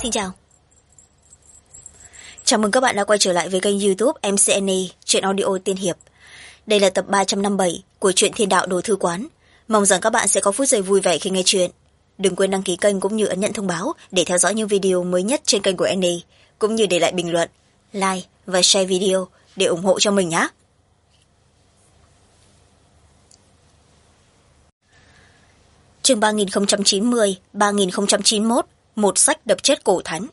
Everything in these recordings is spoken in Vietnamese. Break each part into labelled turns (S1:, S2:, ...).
S1: Xin chào. Chào mừng các bạn đã quay trở lại với kênh YouTube MCNE Truyện Audio Tiên Hiệp. Đây là tập 357 của truyện Thiên Đạo Đồ Thư Quán. Mong rằng các bạn sẽ có phút giây vui vẻ khi nghe chuyện. Đừng quên đăng ký kênh cũng như ấn nhận thông báo để theo dõi những video mới nhất trên kênh của NE, cũng như để lại bình luận, like và share video để ủng hộ cho mình nhé. Chương 3090, 3091, một sách đập chết cổ thánh.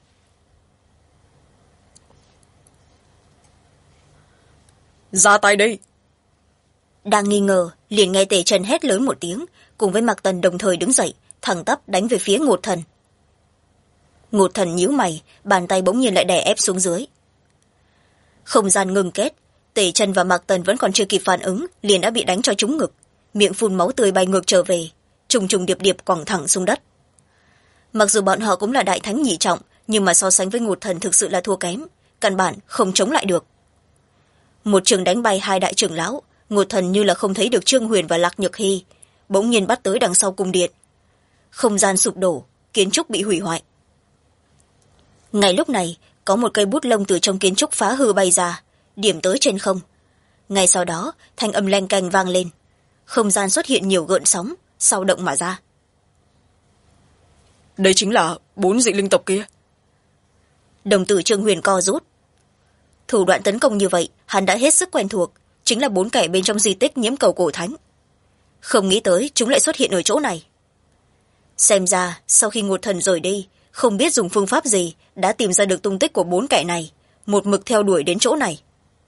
S2: Ra tay đi!
S1: Đang nghi ngờ, liền nghe Tề Trần hét lớn một tiếng, cùng với Mạc Tần đồng thời đứng dậy, thẳng tắp đánh về phía Ngột Thần. Ngột Thần nhíu mày, bàn tay bỗng nhiên lại đè ép xuống dưới. Không gian ngừng kết, Tề Trần và Mạc Tần vẫn còn chưa kịp phản ứng, liền đã bị đánh cho trúng ngực, miệng phun máu tươi bay ngược trở về, trùng trùng điệp điệp quẳng thẳng xuống đất. Mặc dù bọn họ cũng là đại thánh nhị trọng, nhưng mà so sánh với Ngột Thần thực sự là thua kém, căn bản không chống lại được. Một trường đánh bay hai đại trưởng lão, Ngột Thần như là không thấy được Trương Huyền và Lạc Nhược Hy, bỗng nhiên bắt tới đằng sau cung điện. Không gian sụp đổ, kiến trúc bị hủy hoại. Ngay lúc này, có một cây bút lông từ trong kiến trúc phá hư bay ra, điểm tới trên không. Ngay sau đó, thanh âm leng keng vang lên. Không gian xuất hiện nhiều gợn sóng, sao động mà ra.
S2: Đây chính là 4 dị linh tộc kia.
S1: Đồng tử Trương Huyền co rút. Thủ đoạn tấn công như vậy, hắn đã hết sức quen thuộc, chính là 4 kẻ bên trong di tích nhiễm cầu cổ thánh. Không nghĩ tới chúng lại xuất hiện ở chỗ này. Xem ra, sau khi Ngột Thần rời đi, không biết dùng phương pháp gì đã tìm ra được tung tích của 4 kẻ này, một mực theo đuổi đến chỗ này.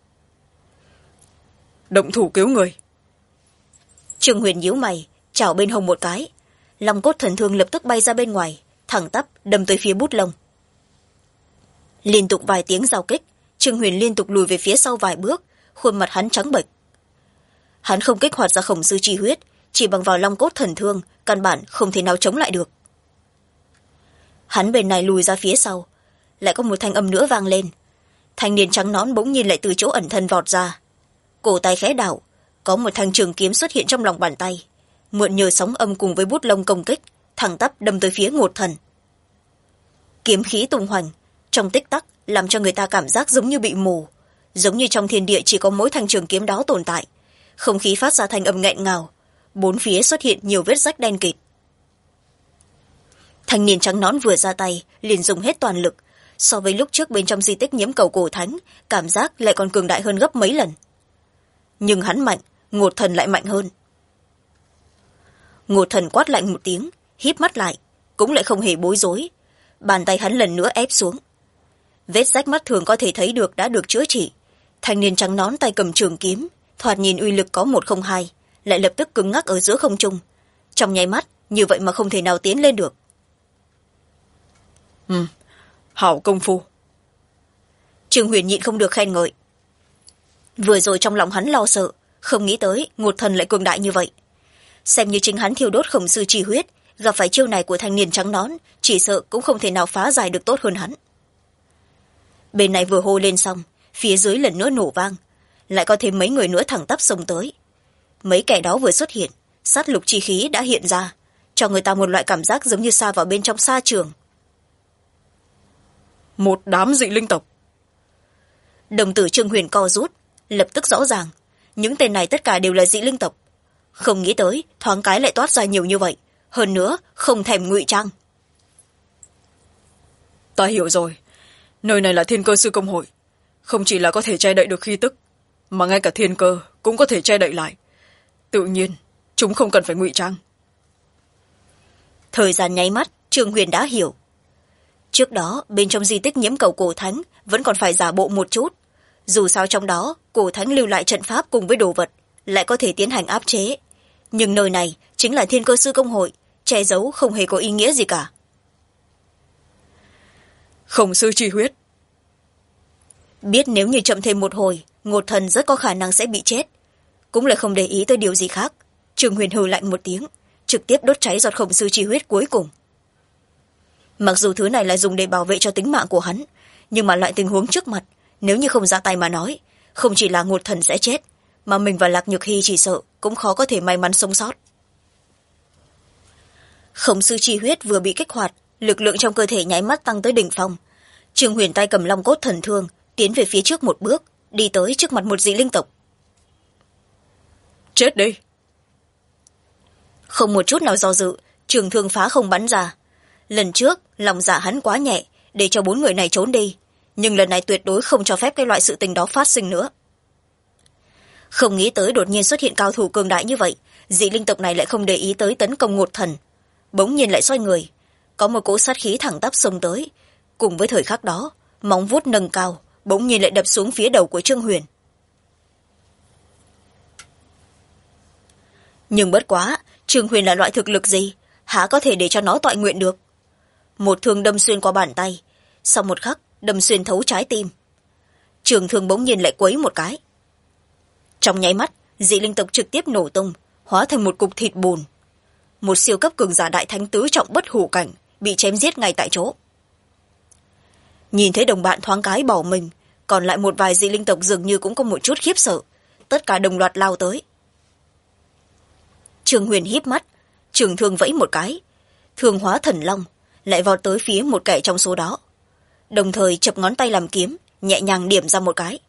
S2: Động thủ cứu người.
S1: Trương Huyền nhíu mày, chảo bên hông một cái. Long cốt thần thương lập tức bay ra bên ngoài, thẳng tắp đâm tới phía bút lông. Liên tục vài tiếng giao kích, Trương Huyền liên tục lùi về phía sau vài bước, khuôn mặt hắn trắng bệch. Hắn không kích hoạt ra khổng sư chi huyết, chỉ bằng vào long cốt thần thương, căn bản không thể nào chống lại được. Hắn bên này lùi ra phía sau, lại có một thanh âm nữa vang lên. Thanh niên trắng nón bỗng nhiên lại từ chỗ ẩn thân vọt ra. Cổ tay khẽ đảo, có một thanh trường kiếm xuất hiện trong lòng bàn tay, mượn nhờ sóng âm cùng với bút lông công kích, thẳng tắp đâm tới phía Ngột Thần. Kiếm khí tung hoành, trong tích tắc làm cho người ta cảm giác giống như bị mù, giống như trong thiên địa chỉ có mỗi thanh trường kiếm đó tồn tại. Không khí phát ra thanh âm nghẹn ngào, bốn phía xuất hiện nhiều vết rách đen kịt. Thanh niên trắng nón vừa ra tay liền dùng hết toàn lực, so với lúc trước bên trong di tích nhiễm cầu cổ thánh, cảm giác lại còn cường đại hơn gấp mấy lần. Nhưng hắn mạnh, Ngột Thần lại mạnh hơn. Ngột Thần quát lạnh một tiếng, híp mắt lại, cũng lại không hề bối rối. Bàn tay hắn lần nữa ép xuống. Vết rách mắt thường có thể thấy được đã được chữa trị. Thanh niên trắng nón tay cầm trường kiếm, thoạt nhìn uy lực có 102, lại lập tức cứng ngắc ở giữa không trung. Trong nháy mắt, như vậy mà không thể nào tiến lên được.
S2: Hảo công phu.
S1: Trương Huyền nhịn không được khen ngợi. Vừa rồi trong lòng hắn lo sợ, không nghĩ tới Ngột Thần lại cường đại như vậy. Xem như chính hắn thiêu đốt khổng sư chi huyết, gặp phải chiêu này của thanh niên trắng nón, chỉ sợ cũng không thể nào phá giải được tốt hơn hắn. Bên này vừa hô lên xong, phía dưới lần nữa nổ vang, lại có thêm mấy người nữa thẳng tắp xông tới. Mấy kẻ đó vừa xuất hiện, sát lục chi khí đã hiện ra, cho người ta một loại cảm giác giống như xa vào bên trong sa trường.
S2: Một đám dị linh tộc.
S1: Đồng tử Trương Huyền co rút, lập tức rõ ràng, những tên này tất cả đều là dị linh tộc. Không nghĩ tới, thoáng cái lại toát ra nhiều như vậy, hơn nữa không thèm ngụy trang.
S2: Ta hiểu rồi, nơi này là Thiên Cơ Sư Công Hội, không chỉ là có thể che đậy được khí tức, mà ngay cả thiên cơ cũng có thể che đậy lại. Tự nhiên, chúng không cần phải ngụy trang.
S1: Thời gian nháy mắt, Trương Huyền đã hiểu. Trước đó, bên trong di tích nhiễm cầu cổ thánh vẫn còn phải giả bộ một chút. Dù sao trong đó, cổ thánh lưu lại trận pháp cùng với đồ vật, lại có thể tiến hành áp chế. Nhưng nơi này chính là Thiên Cơ Sư Công Hội, che giấu không hề có ý nghĩa gì cả.
S2: Khổng sư chi huyết.
S1: Biết nếu như chậm thêm một hồi, Ngột Thần rất có khả năng sẽ bị chết. Cũng lại không để ý tới điều gì khác. Trương Huyền hừ lạnh một tiếng, trực tiếp đốt cháy giọt khổng sư chi huyết cuối cùng. Mặc dù thứ này là dùng để bảo vệ cho tính mạng của hắn, nhưng mà loại tình huống trước mặt, nếu như không ra tay mà nói, không chỉ là Ngột Thần sẽ chết, mà mình và Lạc Nhược Hy chỉ sợ cũng khó có thể may mắn sống sót. Khổng sư chi huyết vừa bị kích hoạt, lực lượng trong cơ thể nháy mắt tăng tới đỉnh phong. Trương Huyền tay cầm long cốt thần thương tiến về phía trước một bước, đi tới trước mặt một dị linh tộc.
S2: Chết đi.
S1: Không một chút nào do dự, trường thương phá không bắn ra. Lần trước lòng dạ hắn quá nhẹ để cho 4 người này trốn đi, nhưng lần này tuyệt đối không cho phép cái loại sự tình đó phát sinh nữa. Không nghĩ tới đột nhiên xuất hiện cao thủ cường đại như vậy, dị linh tộc này lại không để ý tới tấn công Ngột Thần, bỗng nhiên lại xoay người, có một cỗ sát khí thẳng tắp xông tới. Cùng với thời khắc đó, móng vuốt nâng cao bỗng nhiên lại đập xuống phía đầu của Trương Huyền. Nhưng bất quá, Trương Huyền là loại thực lực gì, há có thể để cho nó toại nguyện được. Một thương đâm xuyên qua bàn tay, sau một khắc đâm xuyên thấu trái tim. Trường thương bỗng nhiên lại quấy một cái. Trong nháy mắt, dị linh tộc trực tiếp nổ tung, hóa thành một cục thịt bùn. Một siêu cấp cường giả đại thánh tứ trọng bất hủ cảnh bị chém giết ngay tại chỗ. Nhìn thấy đồng bạn thoáng cái bỏ mình, còn lại một vài dị linh tộc dường như cũng có một chút khiếp sợ, tất cả đồng loạt lao tới. Trương Huyền híp mắt, trường thương vẫy một cái, thương hóa thần long lại vọt tới phía một kẻ trong số đó, đồng thời chập ngón tay làm kiếm, nhẹ nhàng điểm ra một cái.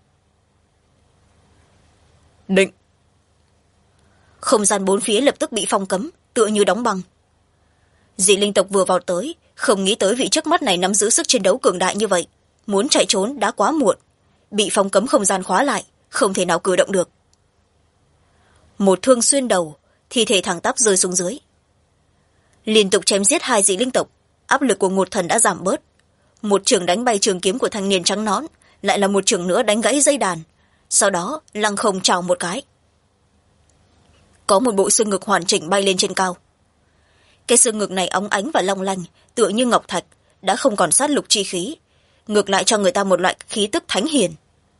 S2: Định.
S1: Không gian bốn phía lập tức bị phong cấm, tựa như đóng băng. Dị linh tộc vừa vào tới, không nghĩ tới vị trước mắt này nắm giữ sức chiến đấu cường đại như vậy, muốn chạy trốn đã quá muộn, bị phong cấm không gian khóa lại, không thể nào cử động được. Một thương xuyên đầu, thi thể thẳng tắp rơi xuống dưới. Liên tục chém giết 2 dị linh tộc, áp lực của Ngột Thần đã giảm bớt. Một chưởng đánh bay trường kiếm của thanh niên trắng nón, lại là một chưởng nữa đánh gãy dây đàn, sau đó lăng không chào một cái. Có một bộ xương ngực hoàn chỉnh bay lên trên cao. Cái xương ngực này óng ánh và long lanh, tựa như ngọc thạch, đã không còn sát lục chi khí, ngược lại cho người ta một loại khí tức thánh hiền.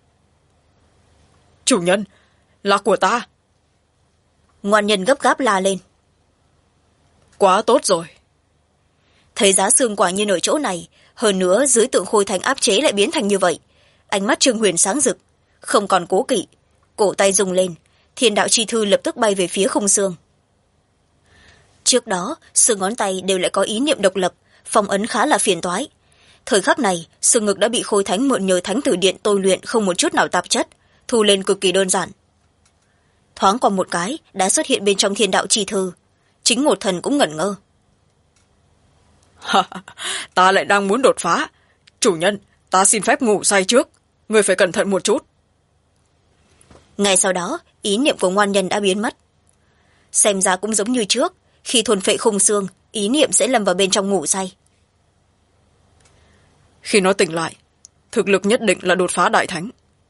S2: Chủ nhân, là của ta.
S1: Ngoan nhân gấp gáp la lên.
S2: Quá tốt rồi.
S1: Thấy giá xương quả nhiên ở chỗ này, hơn nữa dưới tượng khôi thánh áp chế lại biến thành như vậy, ánh mắt Trương Huyền sáng rực, không còn cố kỵ, cổ tay rung lên, thiên đạo chi thư lập tức bay về phía khung xương. Trước đó, xương ngón tay đều lại có ý niệm độc lập, phong ấn khá là phiền toái. Thời khắc này, xương ngực đã bị khôi thánh mượn nhờ thánh tử điện tôi luyện không một chút nào tạp chất, thu lên cực kỳ đơn giản. Thoáng qua một cái, đã xuất hiện bên trong thiên đạo chi thư. Chính Ngột Thần cũng ngẩn ngơ.
S2: Ta lại đang muốn đột phá. Chủ nhân, ta xin phép ngủ say trước. Người phải cẩn thận một chút.
S1: Ngay sau đó, ý niệm của ngoan nhân đã biến mất. Xem ra cũng giống như trước, khi thuần phệ khung xương, ý niệm sẽ lâm vào bên trong ngủ say.
S2: Khi nó tỉnh lại, thực lực nhất định là đột phá đại thánh.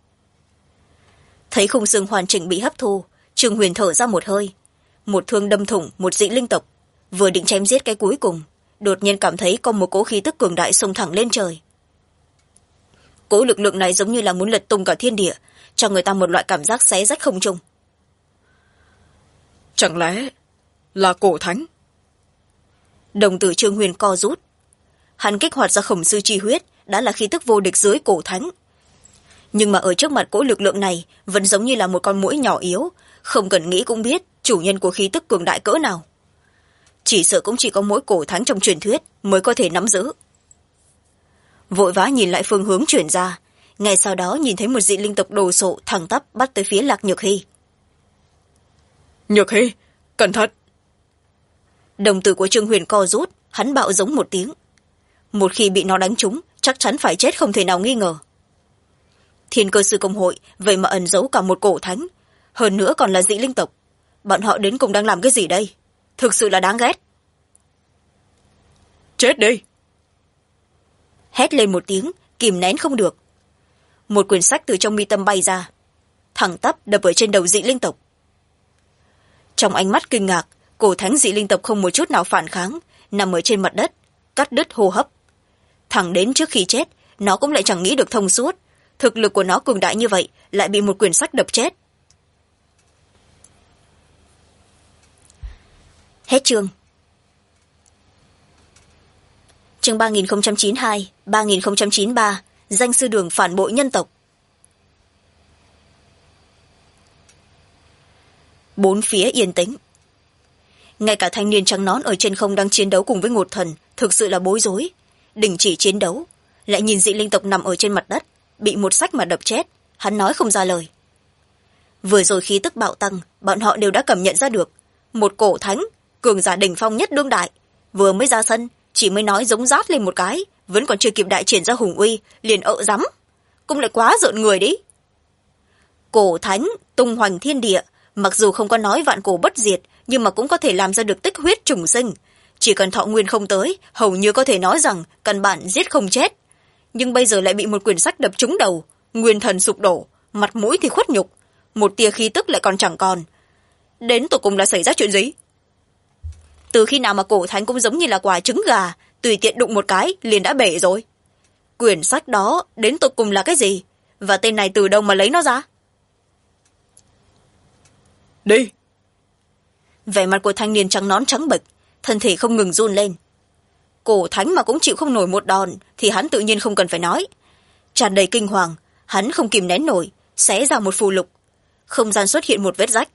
S1: Thấy khung xương hoàn chỉnh bị hấp thu, Trương Huyền thở ra một hơi. Một thương đâm thủng một dị linh tộc, vừa định chém giết cái cuối cùng, đột nhiên cảm thấy có một cỗ khí tức cường đại xông thẳng lên trời. Cỗ lực lượng này giống như là muốn lật tung cả thiên địa, cho người ta một loại cảm giác xé rách không trung.
S2: Chẳng lẽ là cổ thánh?
S1: Đồng tử Trương Huyền co rút. Hắn kích hoạt ra khổng sư chi huyết, đã là khí tức vô địch dưới cổ thánh. Nhưng mà ở trước mặt cỗ lực lượng này vẫn giống như là một con muỗi nhỏ yếu, không cần nghĩ cũng biết chủ nhân của khí tức cường đại cỡ nào. Chỉ sợ cũng chỉ có mỗi cổ thánh trong truyền thuyết mới có thể nắm giữ. Vội vã nhìn lại phương hướng chuyển ra, ngay sau đó nhìn thấy một dị linh tộc đồ sộ thẳng tắp bắt tới phía Lạc Nhược Hy.
S2: Nhược Hy, cẩn thận!
S1: Đồng tử của Trương Huyền co rút, hắn bạo giống một tiếng. Một khi bị nó đánh trúng, chắc chắn phải chết không thể nào nghi ngờ. Thiên Cơ Sư Công Hội vậy mà ẩn giấu cả một cổ thánh, hơn nữa còn là dị linh tộc. Bọn họ đến cùng đang làm cái gì đây? Thực sự là đáng ghét.
S2: Chết đi!
S1: Hét lên một tiếng, kìm nén không được. Một quyển sách từ trong mi tâm bay ra, thẳng tắp đập ở trên đầu dị linh tộc. Trong ánh mắt kinh ngạc, cổ thánh dị linh tộc không một chút nào phản kháng, nằm ở trên mặt đất, cắt đứt hô hấp. Thẳng đến trước khi chết, nó cũng lại chẳng nghĩ được thông suốt. Thực lực của nó cường đại như vậy, lại bị một quyển sách đập chết. Hết chương. Chương 3092, 3093, danh sư đường phản bội nhân tộc. Bốn phía yên tĩnh. ngay cả thanh niên trắng nón ở trên không đang chiến đấu cùng với ngột thần thực sự là bối rối. Đình chỉ chiến đấu, lại nhìn dị linh tộc nằm ở trên mặt đất bị một sách mà đập chết. Hắn nói không ra lời. Vừa rồi khí tức bạo tăng, bọn họ đều đã cảm nhận ra được. Một cổ thánh cường giả đỉnh phong nhất đương đại vừa mới ra sân, chỉ mới nói giống rát lên một cái, vẫn còn chưa kịp đại triển ra hùng uy liền ợ rắm, cũng lại quá rợn người đấy. Cổ thánh tung hoành thiên địa, mặc dù không có nói vạn cổ bất diệt, nhưng mà cũng có thể làm ra được tích huyết trùng sinh. Chỉ cần thọ nguyên không tới, hầu như có thể nói rằng căn bản giết không chết. Nhưng bây giờ lại bị một quyển sách đập trúng đầu, nguyên thần sụp đổ, mặt mũi thì khuất nhục, một tia khí tức lại còn chẳng còn. Đến tột cùng là xảy ra chuyện gì? Từ khi nào mà cổ thánh cũng giống như là quả trứng gà, tùy tiện đụng một cái liền đã bể rồi? Quyển sách đó đến tột cùng là cái gì? Và tên này từ đâu mà lấy nó ra?
S2: Đi!
S1: Vẻ mặt của thanh niên trắng nón trắng bệch, thân thể không ngừng run lên. Cổ thánh mà cũng chịu không nổi một đòn thì hắn tự nhiên không cần phải nói. Tràn đầy kinh hoàng, hắn không kìm nén nổi, xé ra một phù lục. Không gian xuất hiện một vết rách.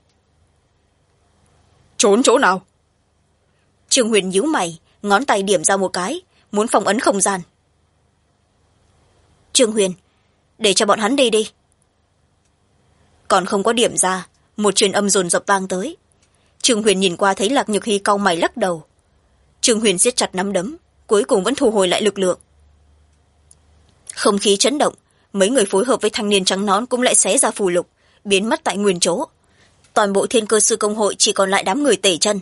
S2: Trốn chỗ nào?
S1: Trương Huyền nhíu mày, ngón tay điểm ra một cái, muốn phong ấn không gian. Trương Huyền, để cho bọn hắn đi đi. Còn không có điểm ra, một truyền âm dồn dập vang tới. Trương Huyền nhìn qua thấy Lạc Nhược Hy cau mày lắc đầu. Trương Huyền siết chặt nắm đấm, cuối cùng vẫn thu hồi lại lực lượng. Không khí chấn động, mấy người phối hợp với thanh niên trắng nón cũng lại xé ra phù lục, biến mất tại nguyên chỗ. Toàn bộ Thiên Cơ Sư Công hội chỉ còn lại đám người tể chân.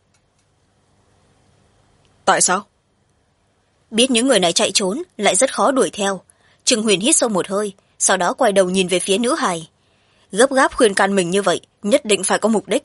S2: Tại sao?
S1: Biết những người này chạy trốn lại rất khó đuổi theo. Trương Huyền hít sâu một hơi, sau đó quay đầu nhìn về phía nữ hài. Gấp gáp khuyên can mình như vậy, nhất định phải có mục đích.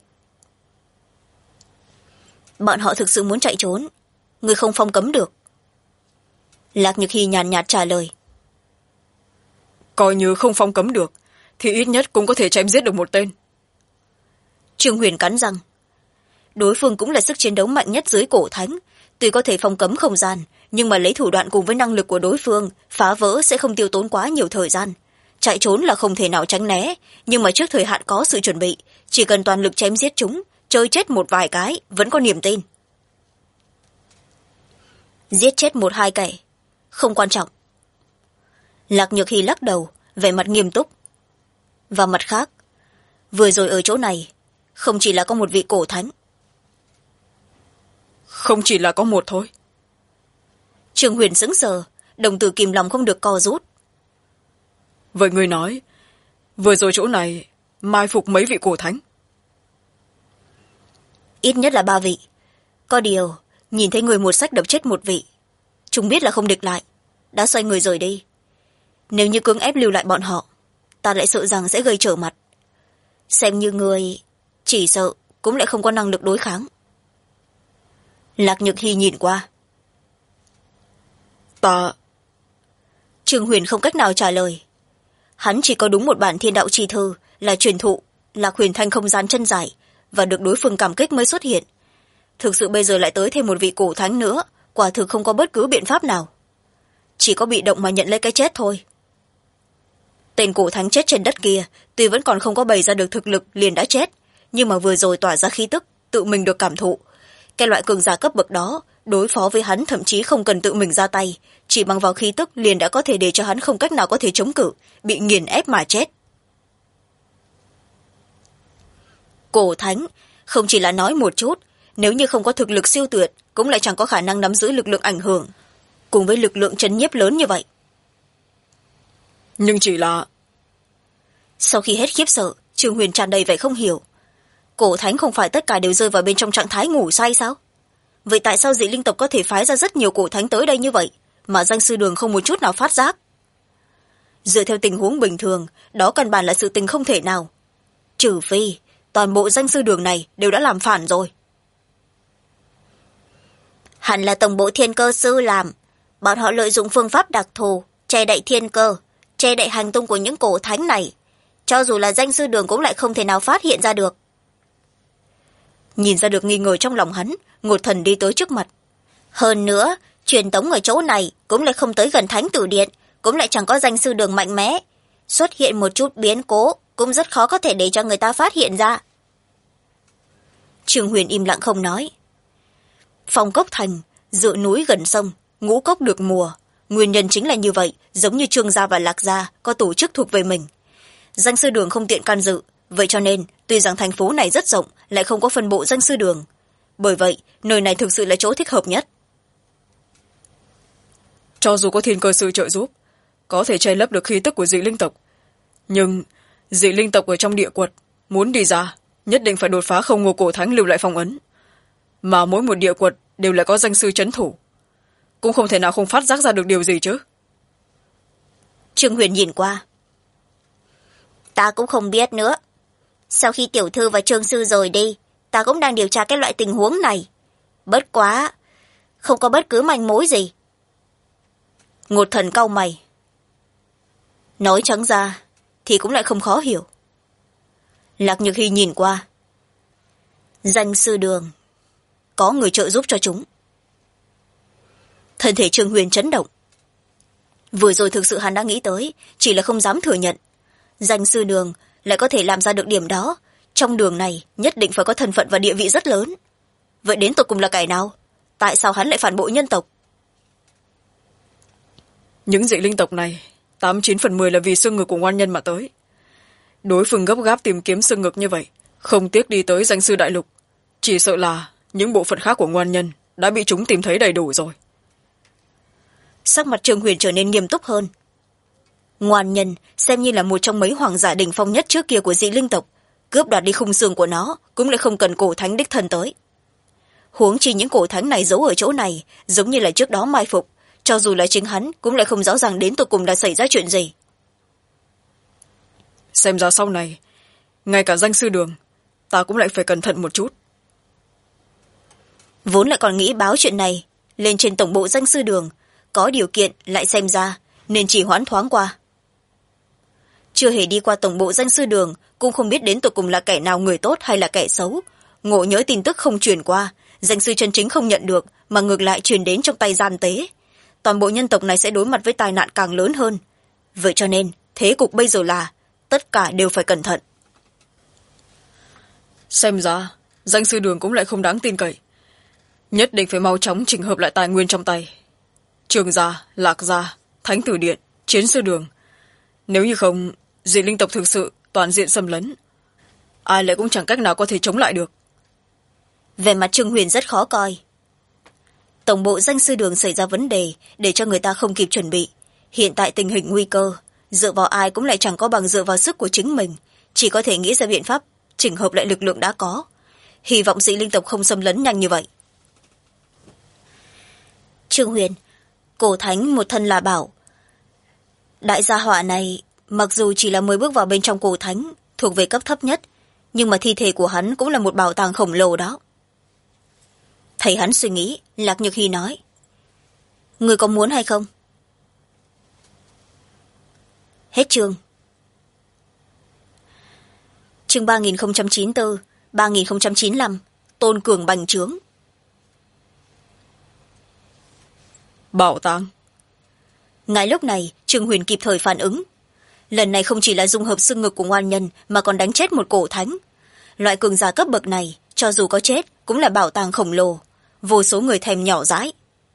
S1: Bọn họ thực sự muốn chạy trốn, người không phong cấm được. Lạc Nhược Hy nhàn nhạt trả lời.
S2: Coi như không phong cấm được, thì ít nhất cũng có thể chém giết được một tên.
S1: Trương Huyền cắn răng. Đối phương cũng là sức chiến đấu mạnh nhất dưới cổ thánh, tuy có thể phong cấm không gian, nhưng mà lấy thủ đoạn cùng với năng lực của đối phương, phá vỡ sẽ không tiêu tốn quá nhiều thời gian. Chạy trốn là không thể nào tránh né, nhưng mà trước thời hạn có sự chuẩn bị, chỉ cần toàn lực chém giết chúng, chơi chết một vài cái, vẫn có niềm tin. Giết chết một hai kẻ, không quan trọng. Lạc Nhược Hy lắc đầu, vẻ mặt nghiêm túc. Và mặt khác, vừa rồi ở chỗ này, không chỉ là có một vị cổ thánh.
S2: Không chỉ là có một thôi.
S1: Trương Huyền sững sờ, đồng tử kìm lòng không được co rút.
S2: Vậy người nói, vừa rồi chỗ này mai phục mấy vị cổ thánh?
S1: Ít nhất là 3 vị. Có điều, nhìn thấy người một sách đập chết một vị, chúng biết là không địch lại, đã xoay người rời đi. Nếu như cưỡng ép lưu lại bọn họ, ta lại sợ rằng sẽ gây trở mặt. Xem như người, chỉ sợ cũng lại không có năng lực đối kháng. Lạc Nhược Hy nhìn qua.
S2: Ta...
S1: Trương Huyền không cách nào trả lời. Hắn chỉ có đúng một bản thiên đạo chi thư là truyền thụ Lạc Huyền Thanh không gian chân giải và được đối phương cảm kích mới xuất hiện. Thực sự bây giờ lại tới thêm một vị cổ thánh nữa, quả thực không có bất cứ biện pháp nào. Chỉ có bị động mà nhận lấy cái chết thôi. Tên cổ thánh chết trên đất kia, tuy vẫn còn không có bày ra được thực lực liền đã chết, nhưng mà vừa rồi tỏa ra khí tức, tự mình được cảm thụ. Cái loại cường giả cấp bậc đó, đối phó với hắn thậm chí không cần tự mình ra tay, chỉ bằng vào khí tức liền đã có thể để cho hắn không cách nào có thể chống cự, bị nghiền ép mà chết. Cổ thánh, không chỉ là nói một chút, nếu như không có thực lực siêu tuyệt, cũng lại chẳng có khả năng nắm giữ lực lượng ảnh hưởng, cùng với lực lượng trấn nhiếp lớn như vậy.
S2: Nhưng chỉ là...
S1: Sau khi hết khiếp sợ, Trương Huyền tràn đầy vẻ không hiểu. Cổ thánh không phải tất cả đều rơi vào bên trong trạng thái ngủ say sao? Vậy tại sao dị linh tộc có thể phái ra rất nhiều cổ thánh tới đây như vậy, mà danh sư đường không một chút nào phát giác? Dựa theo tình huống bình thường, đó căn bản là sự tình không thể nào. Trừ phi, toàn bộ danh sư đường này đều đã làm phản rồi. Hẳn là tổng bộ Thiên Cơ Sư làm. Bọn họ lợi dụng phương pháp đặc thù, che đậy thiên cơ, che đậy hành tung của những cổ thánh này. Cho dù là danh sư đường cũng lại không thể nào phát hiện ra được. Nhìn ra được nghi ngờ trong lòng hắn, Ngột Thần đi tới trước mặt. Hơn nữa, truyền tống ở chỗ này cũng lại không tới gần Thánh Tử Điện, cũng lại chẳng có danh sư đường mạnh mẽ. Xuất hiện một chút biến cố cũng rất khó có thể để cho người ta phát hiện ra. Trương Huyền im lặng không nói. Phong Cốc Thành dựa núi gần sông, ngũ cốc được mùa. Nguyên nhân chính là như vậy, giống như Trương gia và Lạc gia có tổ chức thuộc về mình. Danh sư đường không tiện can dự, vậy cho nên tuy rằng thành phố này rất rộng, lại không có phân bộ danh sư đường. Bởi vậy nơi này thực sự là chỗ thích hợp nhất.
S2: Cho dù có thiên cơ sư trợ giúp, có thể che lấp được khí tức của dị linh tộc, nhưng dị linh tộc ở trong địa quật muốn đi ra nhất định phải đột phá không ngô cổ thánh lưu lại phong ấn, mà mỗi một địa quật đều lại có danh sư trấn thủ, cũng không thể nào không phát giác ra được điều gì chứ.
S1: Trương Huyền nhìn qua. Ta cũng không biết nữa. Sau khi tiểu thư và Trương sư rời đi, ta cũng đang điều tra cái loại tình huống này. Bất quá không có bất cứ manh mối gì. Ngột Thần cau mày. Nói trắng ra thì cũng lại không khó hiểu. Lạc Nhược Hy nhìn qua. Danh sư đường có người trợ giúp cho chúng. Thân thể Trương Huyền chấn động. Vừa rồi thực sự hắn đã nghĩ tới, chỉ là không dám thừa nhận. Danh sư đường lại có thể làm ra được điểm đó. Trong đường này nhất định phải có thân phận và địa vị rất lớn. Vậy đến tột cùng là kẻ nào? Tại sao hắn lại phản bội nhân tộc?
S2: Những dị linh tộc này 89/10 là vì xương ngực của ngoan nhân mà tới. Đối phương gấp gáp tìm kiếm xương ngực như vậy, không tiếc đi tới danh sư đại lục, chỉ sợ là những bộ phận khác của ngoan nhân đã bị chúng tìm thấy đầy đủ rồi.
S1: Sắc mặt Trương Huyền trở nên nghiêm túc hơn. Ngoan nhân xem như là một trong mấy hoàng giả đỉnh phong nhất trước kia của dị linh tộc, cướp đoạt đi khung xương của nó cũng lại không cần cổ thánh đích thân tới. Huống chi những cổ thánh này giấu ở chỗ này, giống như là trước đó mai phục, cho dù là chính hắn cũng lại không rõ ràng đến tột cùng đã xảy ra chuyện gì.
S2: Xem ra sau này ngay cả danh sư đường ta cũng lại phải cẩn thận một chút.
S1: Vốn lại còn nghĩ báo chuyện này lên trên tổng bộ danh sư đường, có điều kiện lại xem ra nên chỉ hoãn thoáng qua. Chưa hề đi qua tổng bộ danh sư đường, cũng không biết đến tột cùng là kẻ nào người tốt hay là kẻ xấu. Ngộ nhớ tin tức không truyền qua, danh sư chân chính không nhận được, mà ngược lại truyền đến trong tay gian tế. Toàn bộ nhân tộc này sẽ đối mặt với tai nạn càng lớn hơn. Vậy cho nên thế cục bây giờ là tất cả đều phải cẩn thận.
S2: Xem ra danh sư đường cũng lại không đáng tin cậy, nhất định phải mau chóng chỉnh hợp lại tài nguyên trong tay. Trường gia, Lạc gia, Thánh tử điện, Chiến sư đường, nếu như không dị linh tộc thực sự toàn diện xâm lấn, ai lại cũng chẳng cách nào có thể chống lại được.
S1: Về mặt Trương Huyền rất khó coi. Tổng bộ danh sư đường xảy ra vấn đề để cho người ta không kịp chuẩn bị. Hiện tại tình hình nguy cơ, dựa vào ai cũng lại chẳng có bằng dựa vào sức của chính mình, chỉ có thể nghĩ ra biện pháp chỉnh hợp lại lực lượng đã có. Hy vọng dị linh tộc không xâm lấn nhanh như vậy. Trương Huyền, cổ thánh một thân là bảo. Đại gia họa này mặc dù chỉ là mới bước vào bên trong cổ thánh, thuộc về cấp thấp nhất, nhưng mà thi thể của hắn cũng là một bảo tàng khổng lồ đó. Thấy hắn suy nghĩ, Lạc Nhược Hy nói. Người có muốn hay không? Hết chương. Chương 3094, 3095, Tôn Cường bành trướng.
S2: Bảo tàng.
S1: Ngay lúc này, Trương Huyền kịp thời phản ứng. Lần này không chỉ là dung hợp xương ngực của ngoan nhân, mà còn đánh chết một cổ thánh. Loại cường giả cấp bậc này, cho dù có chết, cũng là bảo tàng khổng lồ. Vô số người thèm nhỏ dãi.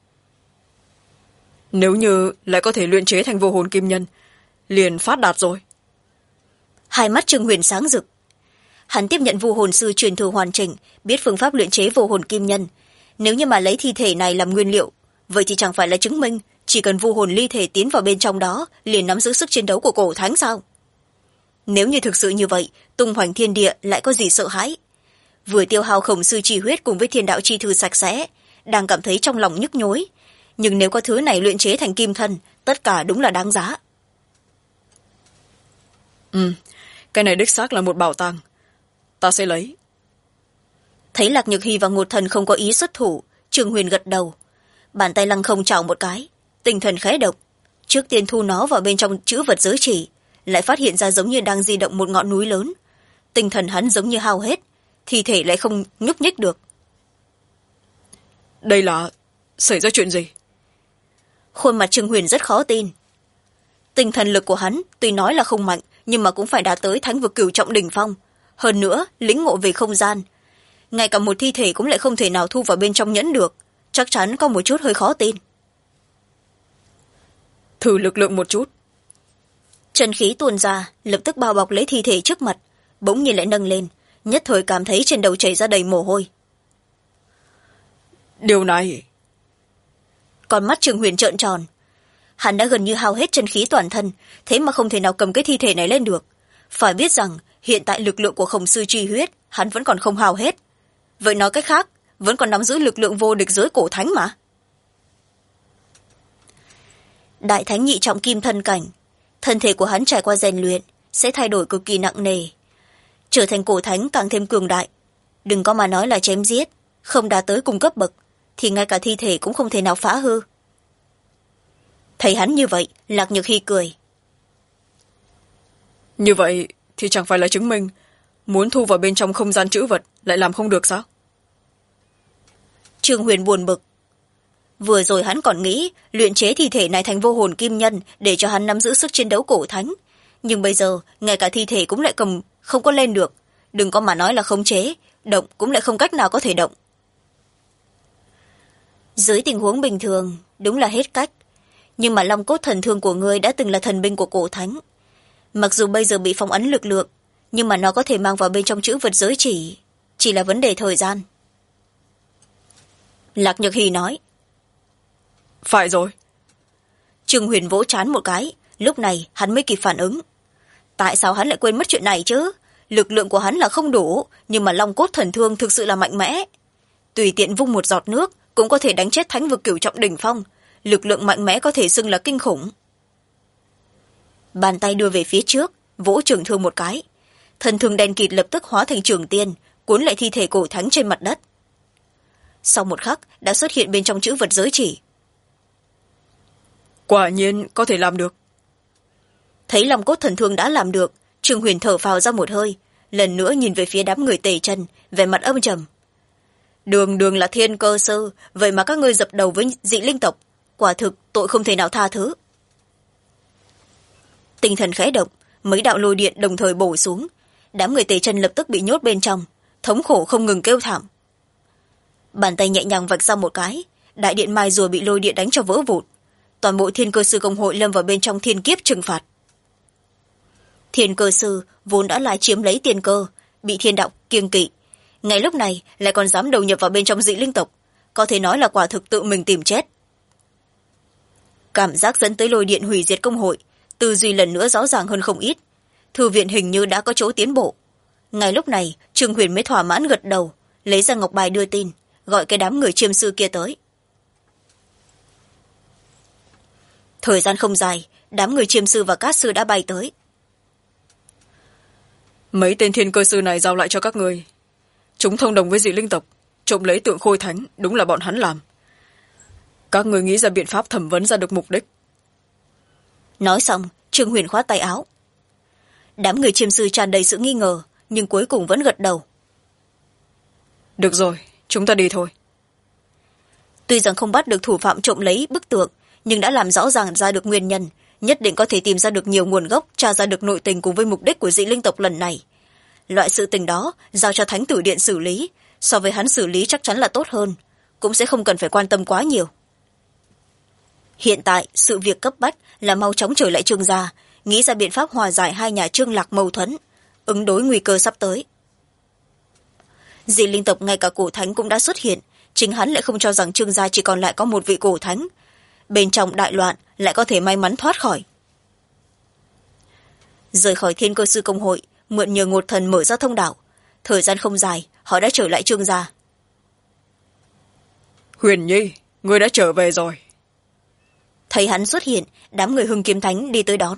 S2: Nếu như lại có thể luyện chế thành vô hồn kim nhân, liền phát đạt rồi.
S1: Hai mắt Trương Huyền sáng rực. Hắn tiếp nhận vô hồn sư truyền thừa hoàn chỉnh, biết phương pháp luyện chế vô hồn kim nhân. Nếu như mà lấy thi thể này làm nguyên liệu, vậy thì chẳng phải là chứng minh chỉ cần vô hồn ly thể tiến vào bên trong đó liền nắm giữ sức chiến đấu của cổ thánh sao? Nếu như thực sự như vậy, tung hoành thiên địa lại có gì sợ hãi? Vừa tiêu hao khổng sư chi huyết cùng với thiên đạo chi thư sạch sẽ, đang cảm thấy trong lòng nhức nhối. Nhưng nếu có thứ này luyện chế thành kim thân, tất cả đúng là đáng giá.
S2: Cái này đích xác là một bảo tàng. Ta sẽ lấy.
S1: Thấy Lạc Nhược Hy và Ngột Thần không có ý xuất thủ, Trương Huyền gật đầu. Bàn tay lăng không chảo một cái, tinh thần khẽ động. Trước tiên thu nó vào bên trong chữ vật giới chỉ, lại phát hiện ra giống như đang di động một ngọn núi lớn. Tinh thần hắn giống như hao hết, thi thể lại không nhúc nhích được.
S2: Đây là xảy ra chuyện gì?
S1: Khuôn mặt Trương Huyền rất khó tin. Tinh thần lực của hắn tuy nói là không mạnh, nhưng mà cũng phải đạt tới thánh vực cửu trọng đỉnh phong. Hơn nữa, lĩnh ngộ về không gian. ngay cả một thi thể cũng lại không thể nào thu vào bên trong nhẫn được, chắc chắn có một chút hơi khó tin.
S2: Thử lực lượng một chút.
S1: Chân khí tuôn ra, lập tức bao bọc lấy thi thể trước mặt, bỗng nhiên lại nâng lên, nhất thời cảm thấy trên đầu chảy ra đầy mồ hôi.
S2: Điều này...
S1: Con mắt Trương Huyền trợn tròn. Hắn đã gần như hao hết chân khí toàn thân, thế mà không thể nào cầm cái thi thể này lên được. Phải biết rằng hiện tại lực lượng của Khổng Sư Chi huyết hắn vẫn còn không hao hết. Vậy nói cách khác, vẫn còn nắm giữ lực lượng vô địch dưới cổ thánh mà. Đại thánh nhị trọng kim thân cảnh, thân thể của hắn trải qua rèn luyện sẽ thay đổi cực kỳ nặng nề, trở thành cổ thánh càng thêm cường đại. Đừng có mà nói là chém giết, không đạt tới cùng cấp bậc thì ngay cả thi thể cũng không thể nào phá hư. Thấy hắn như vậy, Lạc Nhược Hy cười.
S2: Như vậy thì chẳng phải là chứng minh muốn thu vào bên trong không gian trữ vật lại làm không được sao?
S1: Trương Huyền buồn bực. Vừa rồi hắn còn nghĩ luyện chế thi thể này thành vô hồn kim nhân để cho hắn nắm giữ sức chiến đấu cổ thánh, nhưng bây giờ ngay cả thi thể cũng lại cầm không có lên được, đừng có mà nói là khống chế, động cũng lại không cách nào có thể động. Dưới tình huống bình thường đúng là hết cách, nhưng mà long cốt thần thương của ngươi đã từng là thần binh của cổ thánh. Mặc dù bây giờ bị phong ấn lực lượng, nhưng mà nó có thể mang vào bên trong chữ vật giới chỉ là vấn đề thời gian. Lạc Nhược Hy nói.
S2: Phải rồi.
S1: Trương Huyền vỗ trán một cái, lúc này hắn mới kịp phản ứng. Tại sao hắn lại quên mất chuyện này chứ? Lực lượng của hắn là không đủ, nhưng mà long cốt thần thương thực sự là mạnh mẽ. Tùy tiện vung một giọt nước cũng có thể đánh chết thánh vực cửu trọng đỉnh phong, lực lượng mạnh mẽ có thể xưng là kinh khủng. Bàn tay đưa về phía trước, vỗ trường thương một cái, thần thương đen kịt lập tức hóa thành trường tiên, cuốn lại thi thể cổ thánh trên mặt đất. Sau một khắc đã xuất hiện bên trong chữ vật giới chỉ.
S2: Quả nhiên có thể làm được.
S1: Thấy long cốt thần thương đã làm được, Trương Huyền thở phào ra một hơi, lần nữa nhìn về phía đám người Tề Chân, vẻ mặt âm trầm. Đường đường là thiên cơ sư, vậy mà các ngươi dập đầu với dị linh tộc, quả thực tội không thể nào tha thứ. Tinh thần khẽ động, mấy đạo lôi điện đồng thời bổ xuống, đám người Tề Chân lập tức bị nhốt bên trong, thống khổ không ngừng kêu thảm. Bàn tay nhẹ nhàng vạch ra một cái, đại điện mai rùa bị lôi điện đánh cho vỡ vụn, toàn bộ thiên cơ sư công hội lâm vào bên trong thiên kiếp trừng phạt. Thiên cơ sư vốn đã là chiếm lấy tiền cơ, bị thiên đạo kiêng kỵ, ngay lúc này lại còn dám đầu nhập vào bên trong dị linh tộc, có thể nói là quả thực tự mình tìm chết. Cảm giác dẫn tới lôi điện hủy diệt công hội, tư duy lần nữa rõ ràng hơn không ít. Thư viện hình như đã có chỗ tiến bộ. Ngay lúc này Trương Huyền mới thỏa mãn gật đầu, lấy ra ngọc bài đưa tin, gọi cái đám người chiêm sư kia tới. Thời gian không dài, đám người chiêm sư và cát sư đã bay tới.
S2: Mấy tên thiên cơ sư này giao lại cho các người. Chúng thông đồng với dị linh tộc, trộm lấy tượng khôi thánh, đúng là bọn hắn làm. Các người nghĩ ra biện pháp thẩm vấn ra được mục đích.
S1: Nói xong, Trương Huyền khoát tay áo. Đám người chiêm sư tràn đầy sự nghi ngờ, nhưng cuối cùng vẫn gật đầu.
S2: Được rồi, chúng ta đi thôi.
S1: Tuy rằng không bắt được thủ phạm trộm lấy bức tượng, nhưng đã làm rõ ràng ra được nguyên nhân, nhất định có thể tìm ra được nhiều nguồn gốc, tra ra được nội tình cùng với mục đích của dị linh tộc lần này. Loại sự tình đó giao cho Thánh Tử Điện xử lý, so với hắn xử lý chắc chắn là tốt hơn, cũng sẽ không cần phải quan tâm quá nhiều. Hiện tại sự việc cấp bách là mau chóng trở lại Trương gia, nghĩ ra biện pháp hòa giải hai nhà Trương Lạc mâu thuẫn, ứng đối nguy cơ sắp tới. Dị linh tộc ngay cả cổ thánh cũng đã xuất hiện, chính hắn lại không cho rằng Trương gia chỉ còn lại có một vị cổ thánh, bên trong đại loạn lại có thể may mắn thoát khỏi. Rời khỏi thiên cơ sư công hội, mượn nhờ Ngột Thần mở ra thông đạo, thời gian không dài họ đã trở lại Trương gia.
S2: Huyền Nhi, ngươi đã trở về rồi.
S1: Thấy hắn xuất hiện, đám người Hưng Kiếm Thánh đi tới đón.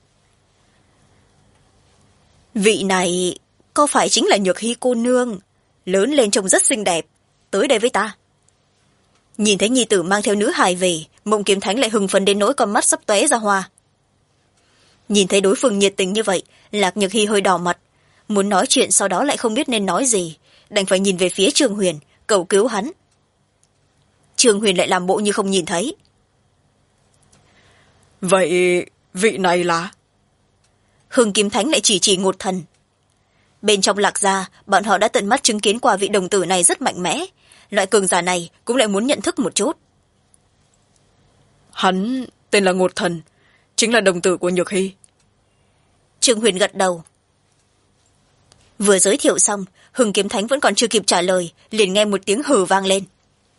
S1: Vị này có phải chính là Nhược Hy cô nương, lớn lên trông rất xinh đẹp, tới đây với ta. Nhìn thấy nhi tử mang theo nữ hài về, Mộng Kiếm Thánh lại hưng phấn đến nỗi con mắt sắp tóe ra hoa. Nhìn thấy đối phương nhiệt tình như vậy, Lạc Nhược Hy hơi đỏ mặt, muốn nói chuyện sau đó lại không biết nên nói gì, đành phải nhìn về phía Trương Huyền cầu cứu hắn. Trương Huyền lại làm bộ như không nhìn thấy.
S2: Vậy vị này là?
S1: Hưng Kiếm Thánh lại chỉ Ngột Thần. Bên trong Lạc gia, bọn họ đã tận mắt chứng kiến qua vị đồng tử này rất mạnh mẽ. Loại cường giả này cũng lại muốn nhận thức một chút.
S2: Hắn tên là Ngột Thần, chính là đồng tử của Nhược Hy.
S1: Trương Huyền gật đầu. Vừa giới thiệu xong, Hưng Kiếm Thánh vẫn còn chưa kịp trả lời, liền nghe một tiếng hừ vang lên.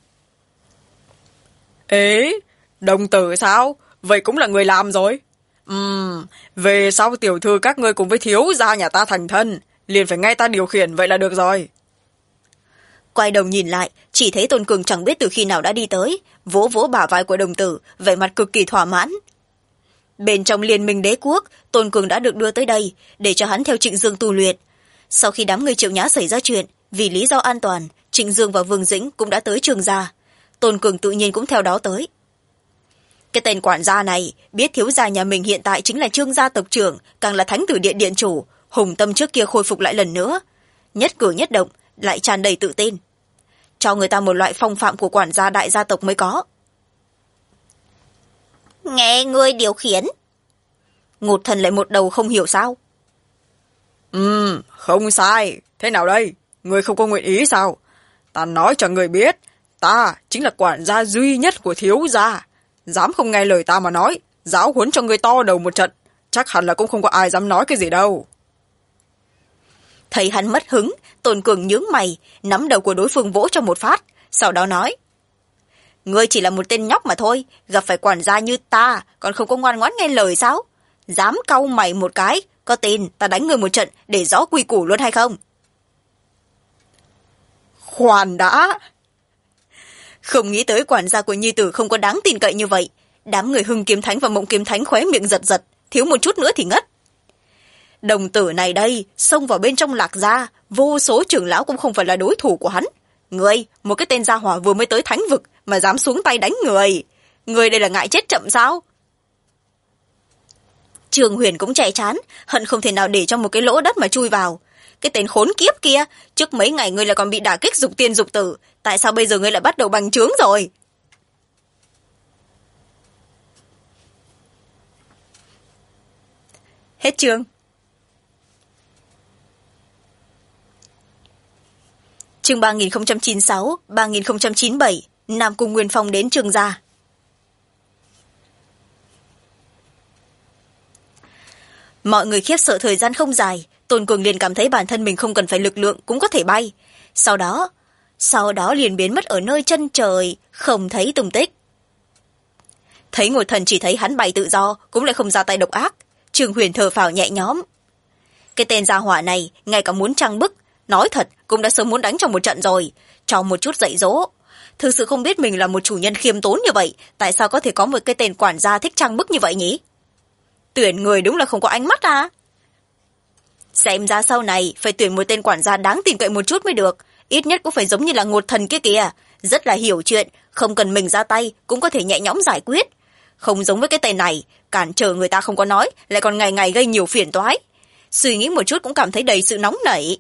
S2: Ế, đồng tử sao? Vậy cũng là người làm rồi. Về sau tiểu thư các ngươi cùng với thiếu gia nhà ta thành thân, liền phải nghe ta điều khiển vậy là được rồi.
S1: Quay đầu nhìn lại, chỉ thấy Tôn Cường chẳng biết từ khi nào đã đi tới, vỗ vỗ bả vai của đồng tử, vẻ mặt cực kỳ thỏa mãn. Bên trong Liên minh đế quốc, Tôn Cường đã được đưa tới đây, để cho hắn theo Trịnh Dương tu luyện. Sau khi đám người Triệu Nhã xảy ra chuyện, vì lý do an toàn, Trịnh Dương và Vương Dĩnh cũng đã tới Trường gia. Tôn Cường tự nhiên cũng theo đó tới. Cái tên quản gia này, biết thiếu gia nhà mình hiện tại chính là Trương gia tộc trưởng, càng là thánh tử điện điện chủ, hùng tâm trước kia khôi phục lại lần nữa. Nhất cử nhất động, lại tràn đầy tự tin. Cho người ta một loại phong phạm của quản gia đại gia tộc mới có. Nghe ngươi điều khiển. Ngột Thần lại một đầu không hiểu sao.
S2: Không sai. Thế nào đây? Ngươi không có nguyện ý sao? Ta nói cho ngươi biết, ta chính là quản gia duy nhất của thiếu gia. Dám không nghe lời ta mà nói, giáo huấn cho ngươi to đầu một trận. Chắc hẳn là cũng không có ai dám nói cái gì đâu.
S1: Thấy hắn mất hứng, Tôn Cường nhướng mày, nắm đầu của đối phương vỗ cho một phát, sau đó nói. Ngươi chỉ là một tên nhóc mà thôi, gặp phải quản gia như ta, còn không có ngoan ngoãn nghe lời sao? Dám cau mày một cái, có tin ta đánh ngươi một trận để rõ quy củ luôn hay không?
S2: Khoan đã.
S1: Không nghĩ tới quản gia của nhi tử không có đáng tin cậy như vậy. Đám người Hưng Kiếm Thánh và Mộng Kiếm Thánh khóe miệng giật giật, thiếu một chút nữa thì ngất. Đồng tử này đây, xông vào bên trong Lạc gia, vô số trưởng lão cũng không phải là đối thủ của hắn. Ngươi, một cái tên gia hỏa vừa mới tới thánh vực mà dám xuống tay đánh người. Ngươi đây là ngại chết chậm sao? Trường Huyền cũng chạy chán, hận không thể nào để cho một cái lỗ đất mà chui vào. Cái tên khốn kiếp kia, trước mấy ngày ngươi lại còn bị đả kích dục tiên dục tử, tại sao bây giờ ngươi lại bắt đầu bành trướng rồi? Hết chương. Chương 3096, 3097, Nam Cung Nguyên Phong đến Trường gia. Mọi người khiếp sợ thời gian không dài, Tôn Cường liền cảm thấy bản thân mình không cần phải lực lượng cũng có thể bay. Sau đó liền biến mất ở nơi chân trời, không thấy tung tích. Thấy Ngột Thần chỉ thấy hắn bay tự do, cũng lại không ra tay độc ác. Trương Huyền thở phào nhẹ nhõm. Cái tên gia hỏa này, ngay cả muốn trăng bức, nói thật cũng đã sớm muốn đánh trong một trận rồi, cho một chút dạy dỗ. Thực sự không biết mình là một chủ nhân khiêm tốn như vậy, tại sao có thể có một cái tên quản gia thích trăng bức như vậy nhỉ? Tuyển người đúng là không có ánh mắt à? Xem ra sau này phải tuyển một tên quản gia đáng tin cậy một chút mới được, ít nhất cũng phải giống như là Ngột Thần kia kìa, rất là hiểu chuyện, không cần mình ra tay cũng có thể nhẹ nhõm giải quyết. Không giống với cái tên này, cản trở người ta không có nói, lại còn ngày ngày gây nhiều phiền toái. Suy nghĩ một chút cũng cảm thấy đầy sự nóng nảy.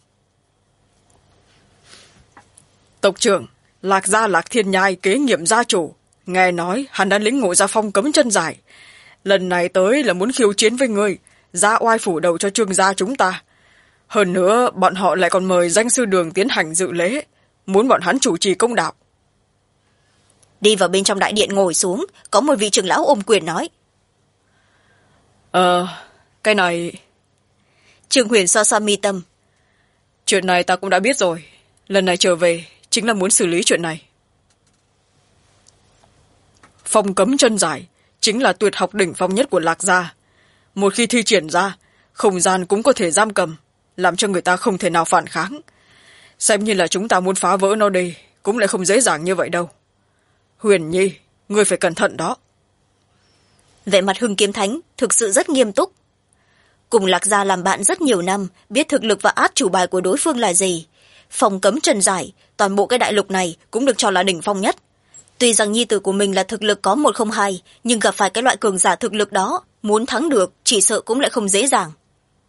S2: Tộc trưởng, Lạc gia Lạc Thiên Nhai kế nhiệm gia chủ, nghe nói hắn đã lĩnh ngộ ra phong cấm chân giải. Lần này tới là muốn khiêu chiến với ngươi, ra oai phủ đầu cho Trương gia chúng ta. Hơn nữa, bọn họ lại còn mời danh sư Đường tiến hành dự lễ, muốn bọn hắn chủ trì công đạo.
S1: Đi vào bên trong đại điện ngồi xuống, có một vị trưởng lão ôm quyền nói.
S2: Cái này...
S1: Trương Huyền so so mi tâm.
S2: Chuyện này ta cũng đã biết rồi, lần này trở về chính là muốn xử lý chuyện này. Phong cấm chân giải chính là tuyệt học đỉnh phong nhất của Lạc gia. Một khi thi triển ra, không gian cũng có thể giam cầm, làm cho người ta không thể nào phản kháng. Xem như là chúng ta muốn phá vỡ nó đi, cũng lại không dễ dàng như vậy đâu. Huyền Nhi, ngươi phải cẩn thận đó.
S1: Vẻ mặt Hưng Kiếm Thánh thực sự rất nghiêm túc. Cùng Lạc gia làm bạn rất nhiều năm, biết thực lực và át chủ bài của đối phương là gì. Phong cấm trần giải, toàn bộ cái đại lục này cũng được cho là đỉnh phong nhất. Tuy rằng nhi tử của mình là thực lực có 102, nhưng gặp phải cái loại cường giả thực lực đó, muốn thắng được chỉ sợ cũng lại không dễ dàng.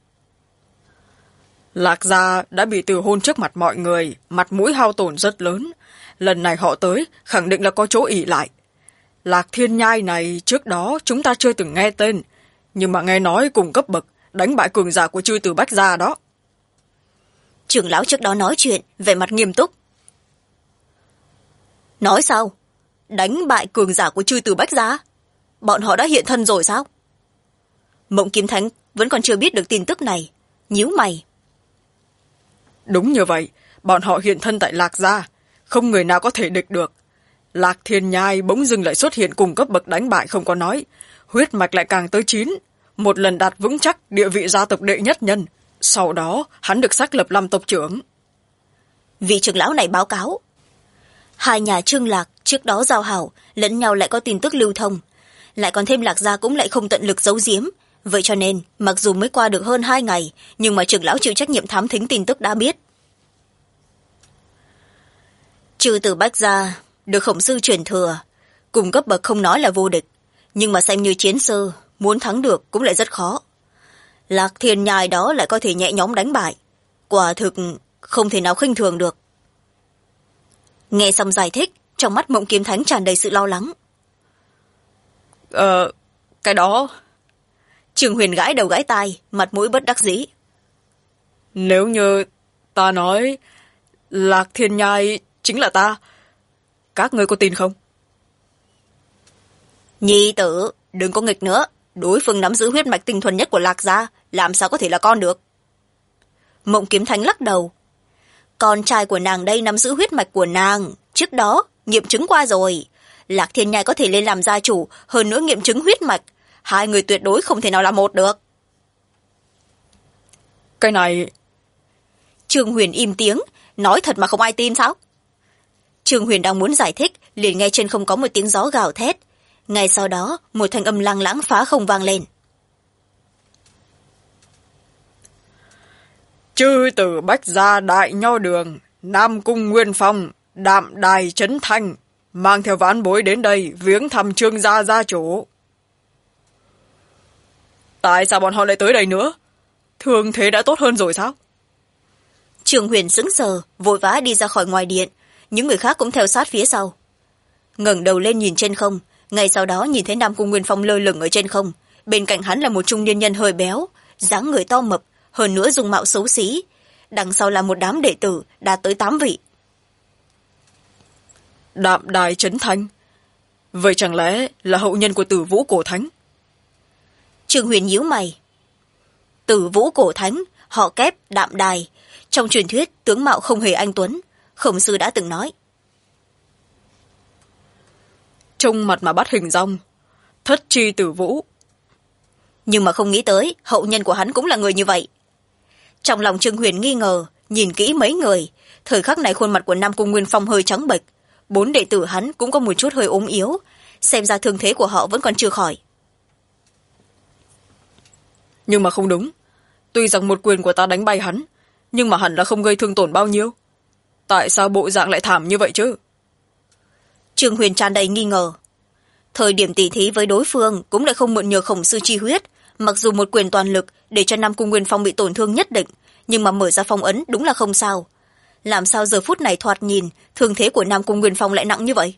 S2: Lạc gia đã bị từ hôn trước mặt mọi người, mặt mũi hao tổn rất lớn. Lần này họ tới, khẳng định là có chỗ ỷ lại. Lạc Thiên Nhai này trước đó chúng ta chưa từng nghe tên, nhưng mà nghe nói cùng cấp bậc, đánh bại cường giả của chư tử Bách gia đó.
S1: Trưởng lão trước đó nói chuyện vẻ mặt nghiêm túc. Nói sao? Đánh bại cường giả của chư tử Bách Gia? Bọn họ đã hiện thân rồi sao? Mộng Kiếm Thánh vẫn còn chưa biết được tin tức này, nhíu mày.
S2: Đúng như vậy, bọn họ hiện thân tại Lạc Gia, không người nào có thể địch được. Lạc Thiên Nhai bỗng dưng lại xuất hiện cùng cấp bậc đánh bại không có nói, huyết mạch lại càng tới 9, một lần đạt vững chắc địa vị gia tộc đệ nhất nhân. Sau đó hắn được xác lập làm tộc trưởng.
S1: Vị trưởng lão này báo cáo, hai nhà Trương Lạc trước đó giao hảo, lẫn nhau lại có tin tức lưu thông, lại còn thêm Lạc Gia cũng lại không tận lực giấu giếm. Vậy cho nên mặc dù mới qua được hơn 2 ngày, nhưng mà trưởng lão chịu trách nhiệm thám thính tin tức đã biết. Chư tử Bách Gia được khổng sư truyền thừa, cùng cấp bậc không nói là vô địch, nhưng mà xem như chiến sư, muốn thắng được cũng lại rất khó. Lạc Thiên Nhai đó lại có thể nhẹ nhõm đánh bại, quả thực không thể nào khinh thường được. Nghe xong giải thích, trong mắt Mộng Kiếm Thánh tràn đầy sự lo lắng.
S2: Cái đó...
S1: Trường Huyền gãi đầu gãi tai, mặt mũi bất đắc dĩ.
S2: Nếu như ta nói Lạc Thiên Nhai chính là ta, các ngươi có tin không?
S1: Nhi tử, đừng có nghịch nữa, đối phương nắm giữ huyết mạch tinh thuần nhất của Lạc Gia, làm sao có thể là con được? Mộng Kiếm Thánh lắc đầu. Con trai của nàng đây nắm giữ huyết mạch của nàng, trước đó nghiệm chứng qua rồi. Lạc Thiên Nhai có thể lên làm gia chủ, hơn nữa nghiệm chứng huyết mạch, hai người tuyệt đối không thể nào là một được.
S2: Cái này...
S1: Trương Huyền im tiếng, nói thật mà không ai tin sao? Trương Huyền đang muốn giải thích, liền nghe trên không có một tiếng gió gào thét. Ngay sau đó, một thanh âm lăng lãng phá không vang lên.
S2: Chư tử Bách Gia Đại Nho Đường, Nam Cung Nguyên Phong, Đạm Đài Trấn Thanh, mang theo vãn bối đến đây viếng thăm Trương gia gia chủ. Tại sao bọn họ lại tới đây nữa? Thương thế đã tốt hơn rồi sao?
S1: Trương Huyền sững sờ, vội vã đi ra khỏi ngoài điện, những người khác cũng theo sát phía sau. Ngẩng đầu lên nhìn trên không, ngay sau đó nhìn thấy Nam Cung Nguyên Phong lơ lửng ở trên không, bên cạnh hắn là một trung niên nhân hơi béo, dáng người to mập, hơn nữa dung mạo xấu xí, đằng sau là một đám đệ tử đạt tới 8 vị.
S2: Đạm Đài Trấn Thanh, vậy chẳng lẽ là hậu nhân của Tử Vũ Cổ Thánh?
S1: Trương Huyền nhíu mày. Tử Vũ Cổ Thánh, họ Kép, Đạm Đài, trong truyền thuyết tướng mạo không hề anh tuấn, khổng sư đã từng nói.
S2: Trông mặt mà bắt hình dong, thất chi Tử Vũ.
S1: Nhưng mà không nghĩ tới hậu nhân của hắn cũng là người như vậy. Trong lòng Trương Huyền nghi ngờ, nhìn kỹ mấy người, thời khắc này khuôn mặt của Nam Cung Nguyên Phong hơi trắng bệch, 4 đệ tử hắn cũng có một chút hơi ốm yếu, xem ra thương thế của họ vẫn còn chưa khỏi.
S2: Nhưng mà không đúng, tuy rằng một quyền của ta đánh bay hắn, nhưng mà hẳn là không gây thương tổn bao nhiêu. Tại sao bộ dạng lại thảm như vậy chứ?
S1: Trương Huyền tràn đầy nghi ngờ. Thời điểm tỉ thí với đối phương cũng lại không mượn nhờ khổng sư chi huyết, mặc dù một quyền toàn lực để cho Nam Cung Nguyên Phong bị tổn thương nhất định, nhưng mà mở ra phong ấn đúng là không sao. Làm sao giờ phút này thoạt nhìn thương thế của Nam Cung Nguyên Phong lại nặng như vậy?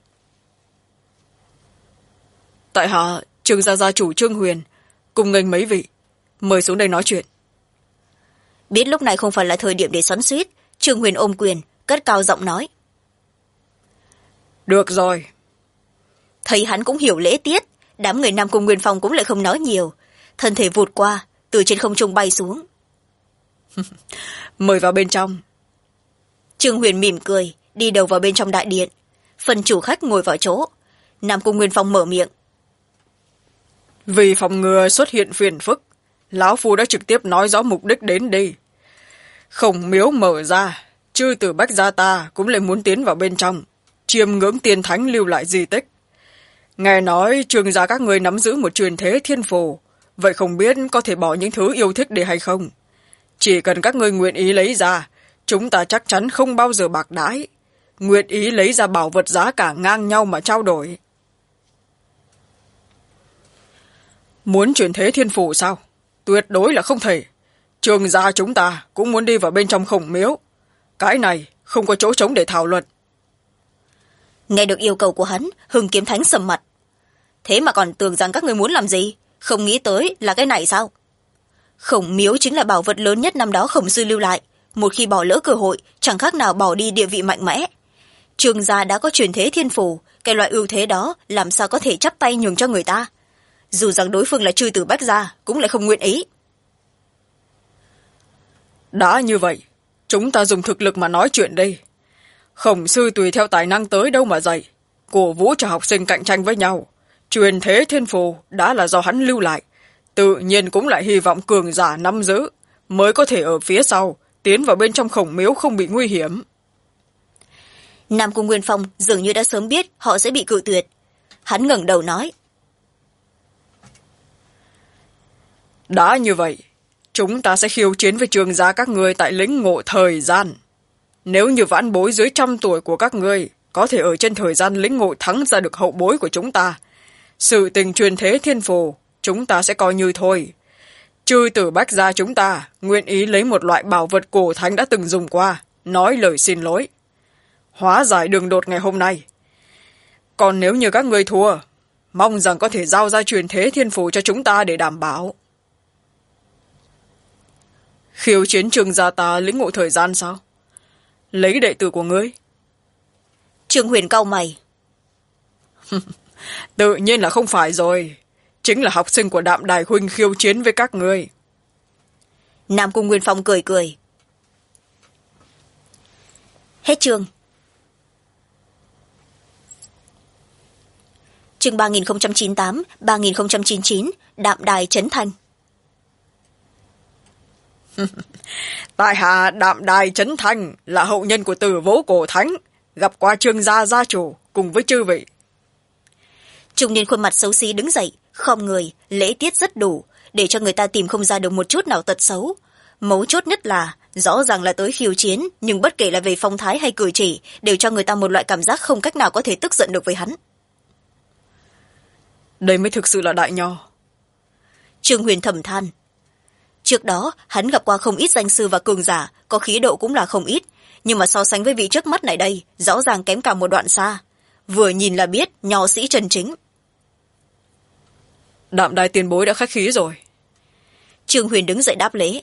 S2: Tại hạ Trương gia gia chủ Trương Huyền cùng nghênh mấy vị, mời xuống đây nói chuyện.
S1: Biết lúc này không phải là thời điểm để xoắn xuýt, Trương Huyền ôm quyền, cất cao giọng nói.
S2: Được rồi.
S1: Thấy hắn cũng hiểu lễ tiết, đám người Nam Cung Nguyên Phong cũng lại không nói nhiều, thân thể vụt qua, từ trên không trung bay xuống.
S2: Mời vào bên trong.
S1: Trương Huyền mỉm cười, đi đầu vào bên trong đại điện. Phần chủ khách ngồi vào chỗ, Nam Cung Nguyên Phong mở miệng.
S2: Vì phòng ngừa xuất hiện phiền phức, lão phu đã trực tiếp nói rõ mục đích đến đây. Khổng miếu mở ra, chư tử Bách Gia ta cũng lại muốn tiến vào bên trong, chiêm ngưỡng tiên thánh lưu lại di tích. Nghe nói Trương gia các người nắm giữ một truyền thế thiên phù, vậy không biết có thể bỏ những thứ yêu thích để hay không? Chỉ cần các ngươi nguyện ý lấy ra, chúng ta chắc chắn không bao giờ bạc đãi. Nguyện ý lấy ra bảo vật giá cả ngang nhau mà trao đổi. Muốn truyền thế thiên phù sao? Tuyệt đối là không thể. Trương gia chúng ta cũng muốn đi vào bên trong khổng miếu. Cái này không có chỗ trống để thảo luận.
S1: Nghe được yêu cầu của hắn, Hưng Kiếm Thánh sầm mặt. Thế mà còn tưởng rằng các người muốn làm gì? Không nghĩ tới là cái này sao? Khổng miếu chính là bảo vật lớn nhất năm đó khổng sư lưu lại, một khi bỏ lỡ cơ hội chẳng khác nào bỏ đi địa vị mạnh mẽ. Trương gia đã có truyền thế thiên phù, cái loại ưu thế đó làm sao có thể chắp tay nhường cho người ta. Dù rằng đối phương là chư tử Bách gia cũng lại không nguyện ý.
S2: Đã như vậy, chúng ta dùng thực lực mà nói chuyện đi. Khổng sư tùy theo tài năng tới đâu mà dạy, cổ vũ cho học sinh cạnh tranh với nhau. Truyền thế thiên phù đã là do hắn lưu lại, tự nhiên cũng lại hy vọng cường giả nắm giữ mới có thể ở phía sau tiến vào bên trong khổng miếu không bị nguy hiểm.
S1: Nam Cung Nguyên Phong dường như đã sớm biết họ sẽ bị cự tuyệt. Hắn ngẩng đầu nói:
S2: đã như vậy, chúng ta sẽ khiêu chiến với Trương gia các ngươi tại lĩnh ngộ thời gian. Nếu như vãn bối dưới 100 tuổi của các ngươi có thể ở trên thời gian lĩnh ngộ thắng ra được hậu bối của chúng ta, sự tình truyền thế thiên phù chúng ta sẽ coi như thôi. Chư tử Bách gia chúng ta nguyện ý lấy một loại bảo vật cổ thánh đã từng dùng qua, nói lời xin lỗi, hóa giải đường đột ngày hôm nay. Còn nếu như các ngươi thua, mong rằng có thể giao ra truyền thế thiên phù cho chúng ta để đảm bảo. Khiêu chiến Trương gia ta lĩnh ngộ thời gian sao? Lấy đệ tử của ngươi?
S1: Trương Huyền cau mày.
S2: Tự nhiên là không phải rồi. Chính là học sinh của Đạm Đài huynh khiêu chiến với các ngươi.
S1: Nam Cung Nguyên Phong cười cười. Hết chương. Chương 3098, 3099, Đạm Đài Trấn Thành.
S2: Tại hạ Đạm Đài Trấn Thành là hậu nhân của Tử Vỗ Cổ Thánh, gặp qua Trương gia gia chủ cùng với chư vị.
S1: Trung niên khuôn mặt xấu xí đứng dậy, khom người, lễ tiết rất đủ, để cho người ta tìm không ra được một chút nào tật xấu. Mấu chốt nhất là rõ ràng là tới khiêu chiến, nhưng bất kể là về phong thái hay cử chỉ đều cho người ta một loại cảm giác không cách nào có thể tức giận được với hắn.
S2: Đây mới thực sự là đại nho.
S1: Trương Huyền thầm than. Trước đó hắn gặp qua không ít danh sư và cường giả, có khí độ cũng là không ít, nhưng mà so sánh với vị trước mắt này đây rõ ràng kém cả một đoạn xa. Vừa nhìn là biết nho sĩ chân chính.
S2: Đạm Đài tiền bối đã khách khí rồi.
S1: Trương Huyền đứng dậy đáp lễ.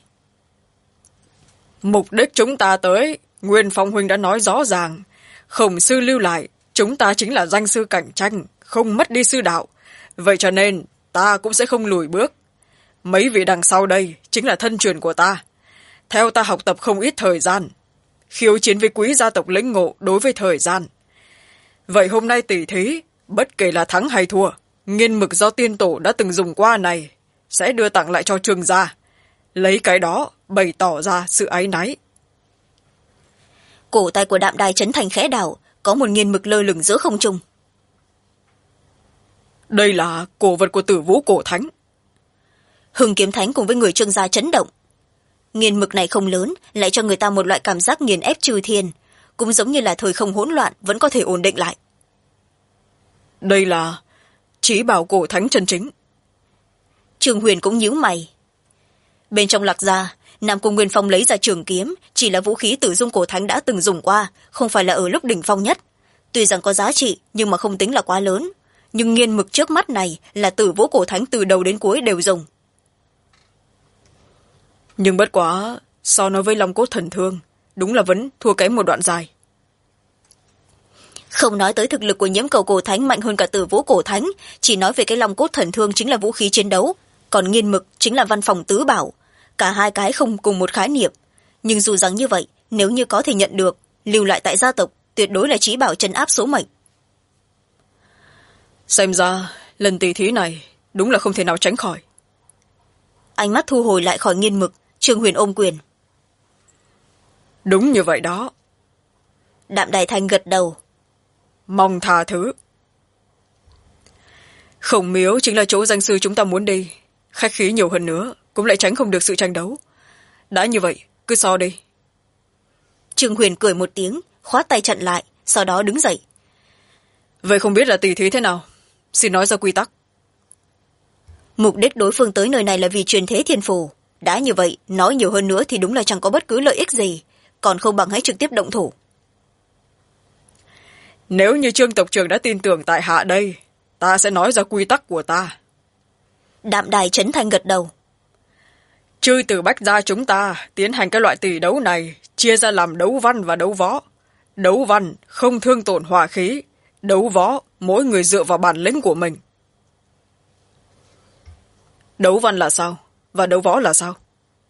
S2: Mục đích chúng ta tới, Nguyên Phong huynh đã nói rõ ràng. Khổng sư lưu lại, chúng ta chính là danh sư cạnh tranh, không mất đi sư đạo. Vậy cho nên ta cũng sẽ không lùi bước. Mấy vị đằng sau đây chính là thân truyền của ta. Theo ta học tập không ít thời gian, khiêu chiến với quý gia tộc lĩnh ngộ đối với thời gian. Vậy hôm nay tỷ thí, bất kể là thắng hay thua, nghiên mực do tiên tổ đã từng dùng qua này sẽ đưa tặng lại cho Trương gia. Lấy cái đó bày tỏ ra sự áy náy.
S1: Cổ tay của Đạm Đài Trấn Thành khẽ đảo, có một nghiên mực lơ lửng giữa không trung.
S2: Đây là cổ vật của Tử Vũ Cổ Thánh.
S1: Hưng Kiếm Thánh cùng với người Trương gia chấn động. Nghiên mực này không lớn, lại cho người ta một loại cảm giác nghiền ép trừ thiên, cũng giống như là thời không hỗn loạn vẫn có thể ổn định lại.
S2: Đây là chí bảo cổ thánh chân chính.
S1: Trương Huyền cũng nhíu mày. Bên trong Lạc gia, Nam Cung Nguyên Phong lấy ra trường kiếm, chỉ là vũ khí Tử Dung Cổ Thánh đã từng dùng qua, không phải là ở lúc đỉnh phong nhất. Tuy rằng có giá trị nhưng mà không tính là quá lớn, nhưng nghiên mực trước mắt này là Tử Vũ Cổ Thánh từ đầu đến cuối đều dùng.
S2: Nhưng bất quá so nói với Long Cốt Thần Thương, đúng là vẫn thua kém một đoạn dài.
S1: Không nói tới thực lực của Nhiễm Cầu Cổ Thánh mạnh hơn cả Tử Vũ Cổ Thánh, chỉ nói về cái Long Cốt Thần Thương chính là vũ khí chiến đấu, còn nghiên mực chính là văn phòng tứ bảo. Cả hai cái không cùng một khái niệm, nhưng dù rằng như vậy, nếu như có thể nhận được, lưu lại tại gia tộc, tuyệt đối là chí bảo trấn áp số mệnh.
S2: Xem ra lần tỷ thí này đúng là không thể nào tránh khỏi.
S1: Ánh mắt thu hồi lại khỏi nghiên mực, Trương Huyền ôm quyền.
S2: Đúng như vậy đó.
S1: Đạm Đài Thành gật đầu.
S2: Mong tha thứ. Khổng miếu chính là chỗ danh sư chúng ta muốn đi. Khách khí nhiều hơn nữa cũng lại tránh không được sự tranh đấu. Đã như vậy, cứ so đi.
S1: Trương Huyền cười một tiếng, khoát tay chặn lại, sau đó đứng dậy.
S2: Vậy không biết là tỷ thí thế nào? Xin nói ra quy tắc.
S1: Mục đích đối phương tới nơi này là vì truyền thế thiên phù. Đã như vậy, nói nhiều hơn nữa thì đúng là chẳng có bất cứ lợi ích gì, còn không bằng hãy trực tiếp động thủ.
S2: Nếu như Trương tộc trưởng đã tin tưởng tại hạ đây, ta sẽ nói ra quy tắc của ta.
S1: Đạm Đài Trấn Thành gật đầu.
S2: Chư từ Bách gia chúng ta tiến hành cái loại tỷ đấu này chia ra làm đấu văn và đấu võ. Đấu văn không thương tổn hỏa khí, đấu võ mỗi người dựa vào bản lĩnh của mình. Đấu văn là sao? Và đấu võ là sao?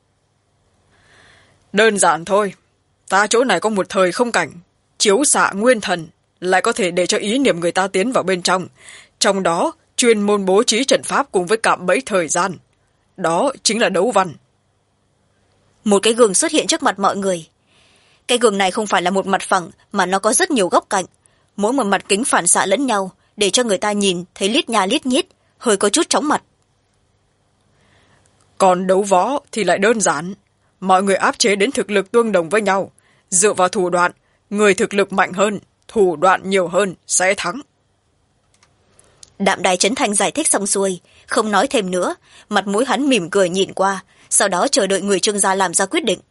S2: Đơn giản thôi. Ta chỗ này có một thời không cảnh, chiếu xạ nguyên thần, lại có thể để cho ý niệm người ta tiến vào bên trong. Trong đó, chuyên môn bố trí trận pháp cùng với cạm bẫy thời gian. Đó chính là đấu văn.
S1: Một cái gương xuất hiện trước mặt mọi người. Cái gương này không phải là một mặt phẳng, mà nó có rất nhiều góc cạnh. Mỗi một mặt kính phản xạ lẫn nhau, để cho người ta nhìn thấy lít nha lít nhít, hơi có chút chóng mặt.
S2: Còn đấu võ thì lại đơn giản. Mọi người áp chế đến thực lực tương đồng với nhau. Dựa vào thủ đoạn, người thực lực mạnh hơn, thủ đoạn nhiều hơn sẽ thắng.
S1: Đạm Đài Trấn Thành giải thích xong xuôi, không nói thêm nữa, mặt mũi hắn mỉm cười nhìn qua, sau đó chờ đợi người Trương gia làm ra quyết định.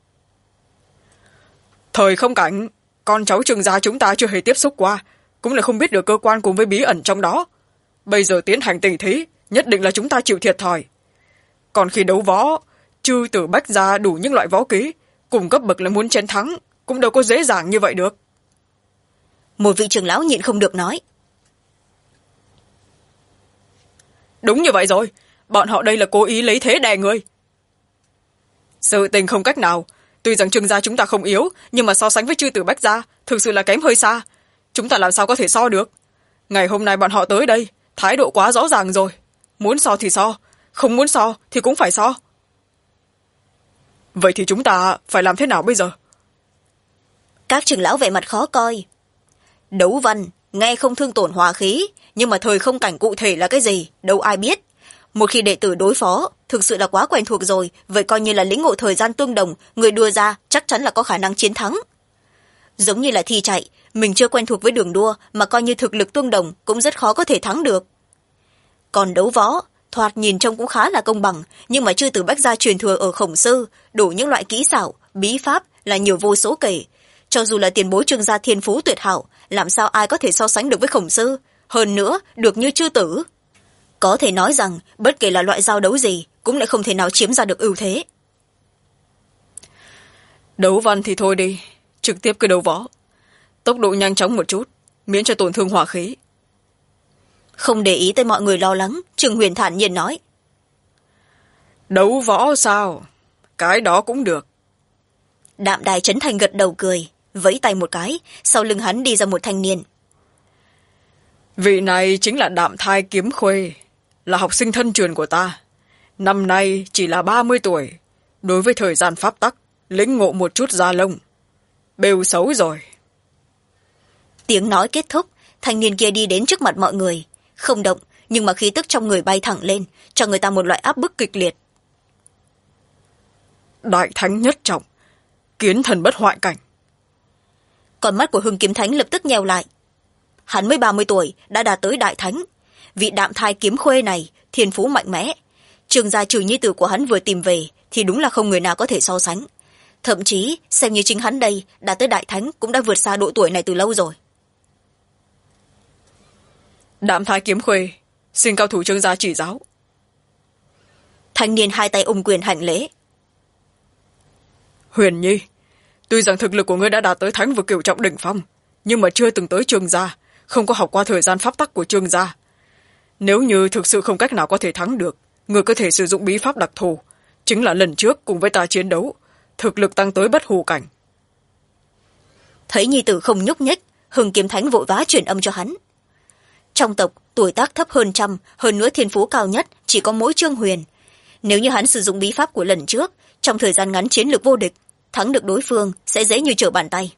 S2: Thời không cảnh, con cháu Trương gia chúng ta chưa hề tiếp xúc qua, cũng là không biết được cơ quan cùng với bí ẩn trong đó. Bây giờ tiến hành tỷ thí, nhất định là chúng ta chịu thiệt thòi. Còn khi đấu võ, chư tử Bách gia đủ những loại võ kỹ, cùng cấp bậc là muốn chiến thắng, cũng đâu có dễ dàng như vậy được.
S1: Một vị trưởng lão nhịn không được nói.
S2: Đúng như vậy rồi, bọn họ đây là cố ý lấy thế đè người. Sự tình không cách nào, tuy rằng Trương gia chúng ta không yếu, nhưng mà so sánh với chư tử Bách gia, thực sự là kém hơi xa. Chúng ta làm sao có thể so được? Ngày hôm nay bọn họ tới đây, thái độ quá rõ ràng rồi. Muốn so thì so, không muốn so thì cũng phải so. Vậy thì chúng ta phải làm thế nào bây giờ?
S1: Các trưởng lão vẻ mặt khó coi. Đấu văn, nghe không thương tổn hòa khí, nhưng mà thời không cảnh cụ thể là cái gì, đâu ai biết. Một khi đệ tử đối phó, thực sự là quá quen thuộc rồi, vậy coi như là lĩnh ngộ thời gian tương đồng, người đưa ra chắc chắn là có khả năng chiến thắng. Giống như là thi chạy, mình chưa quen thuộc với đường đua, mà coi như thực lực tương đồng cũng rất khó có thể thắng được. Còn đấu võ, thoạt nhìn trông cũng khá là công bằng, nhưng mà chư tử Bách gia truyền thừa ở Khổng Sư, đủ những loại kỹ xảo, bí pháp là nhiều vô số kể. Cho dù là tiền bối Trương gia thiên phú tuyệt hảo, làm sao ai có thể so sánh được với Khổng Sư, hơn nữa được như chư tử. Có thể nói rằng bất kể là loại giao đấu gì cũng lại không thể nào chiếm ra được ưu thế.
S2: Đấu văn thì thôi đi, trực tiếp cứ đấu võ. Tốc độ nhanh chóng một chút, miễn cho tổn thương hỏa khí.
S1: Không để ý tới mọi người lo lắng, Trương Huyền thản nhiên nói.
S2: Đấu võ sao? Cái đó cũng được.
S1: Đạm Đài Trấn Thành gật đầu cười, vẫy tay một cái, sau lưng hắn đi ra một thanh niên.
S2: Vị này chính là Đạm Thai Kiếm Khuê, là học sinh thân truyền của ta. Năm nay chỉ là 30 tuổi, đối với thời gian pháp tắc, lĩnh ngộ một chút da lông. Bêu xấu rồi.
S1: Tiếng nói kết thúc, thanh niên kia đi đến trước mặt mọi người, không động, nhưng mà khí tức trong người bay thẳng lên, cho người ta một loại áp bức kịch liệt.
S2: Đại thánh nhất trọng, kiến thần bất hoại cảnh.
S1: Con mắt của Hưng Kiếm Thánh lập tức nheo lại. Hắn mới 30 tuổi, đã đạt tới đại thánh. Vị Đạm Thai Kiếm Khuê này, thiên phú mạnh mẽ. Trương gia trừ nhi tử của hắn vừa tìm về, thì đúng là không người nào có thể so sánh. Thậm chí, xem như chính hắn đây, đạt tới đại thánh cũng đã vượt xa độ tuổi này từ lâu rồi.
S2: Đạm Thai Kiếm Khuê, xin cao thủ Trương gia chỉ giáo.
S1: Thanh niên hai tay ôm quyền hành lễ.
S2: Huyền Nhi, tuy rằng thực lực của ngươi đã đạt tới thánh vực cửu trọng đỉnh phong, nhưng mà chưa từng tới Trương gia, không có học qua thời gian pháp tắc của Trương gia. Nếu như thực sự không cách nào có thể thắng được, ngươi có thể sử dụng bí pháp đặc thù, chính là lần trước cùng với ta chiến đấu, thực lực tăng tới bất hủ cảnh.
S1: Thấy nhi tử không nhúc nhích, Hưng Kiếm Thánh vội vã truyền âm cho hắn. Trong tộc, tuổi tác thấp hơn trăm, hơn nữa thiên phú cao nhất chỉ có mỗi Trương Huyền. Nếu như hắn sử dụng bí pháp của lần trước, trong thời gian ngắn chiến lược vô địch, thắng được đối phương sẽ dễ như trở bàn tay.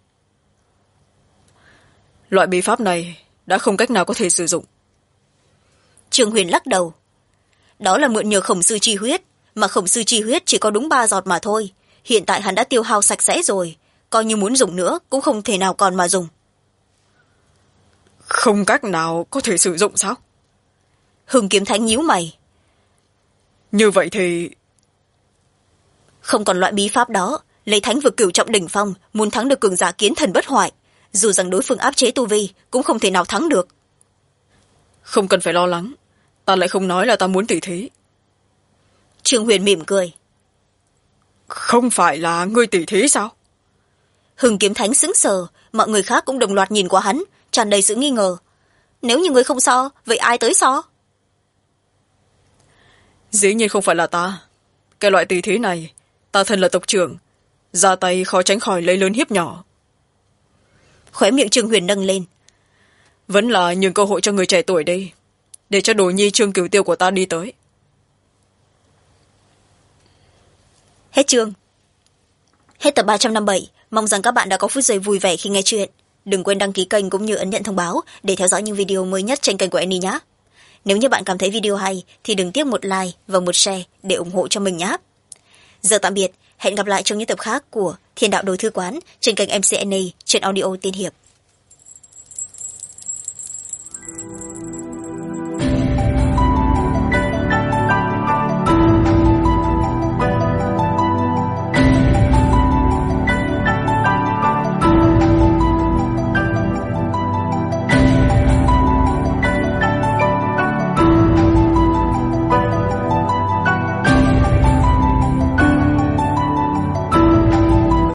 S2: Loại bí pháp này đã không cách nào có thể sử dụng.
S1: Trương Huyền lắc đầu. Đó là mượn nhờ Khổng Sư chi huyết, mà Khổng Sư chi huyết chỉ có đúng 3 giọt mà thôi. Hiện tại hắn đã tiêu hao sạch sẽ rồi, coi như muốn dùng nữa cũng không thể nào còn mà dùng.
S2: Không cách nào có thể sử dụng sao?
S1: Hưng Kiếm Thánh nhíu mày.
S2: Như vậy thì...
S1: Không còn loại bí pháp đó, lấy thánh vực cửu trọng đỉnh phong, muốn thắng được cường giả kiến thần bất hoại. Dù rằng đối phương áp chế tu vi, cũng không thể nào thắng được.
S2: Không cần phải lo lắng, ta lại không nói là ta muốn tỉ thí.
S1: Trương Huyền mỉm cười.
S2: Không phải là ngươi tỷ thí sao?
S1: Hưng Kiếm Thánh sững sờ, mọi người khác cũng đồng loạt nhìn qua hắn, tràn đầy sự nghi ngờ. Nếu như ngươi không so, vậy ai tới so?
S2: Dĩ nhiên không phải là ta. Cái loại tỷ thí này, ta thân là tộc trưởng, ra tay khó tránh khỏi lấy lớn hiếp nhỏ.
S1: Khóe miệng Trương Huyền nâng lên.
S2: Vẫn là nhường cơ hội cho người trẻ tuổi đi, để cho đồ nhi Trương Cửu Tiêu của ta đi tới.
S1: Hết chương. Hết tập 357. Mong rằng các bạn đã có phút giây vui vẻ khi nghe chuyện. Đừng quên đăng ký kênh cũng như ấn nhận thông báo để theo dõi những video mới nhất trên kênh của Annie nhé. Nếu như bạn cảm thấy video hay thì đừng tiếc một like và một share để ủng hộ cho mình nhé. Giờ tạm biệt, hẹn gặp lại trong những tập khác của Thiên Đạo Đồ Thư Quán trên kênh MC Annie trên Audio Tiên Hiệp.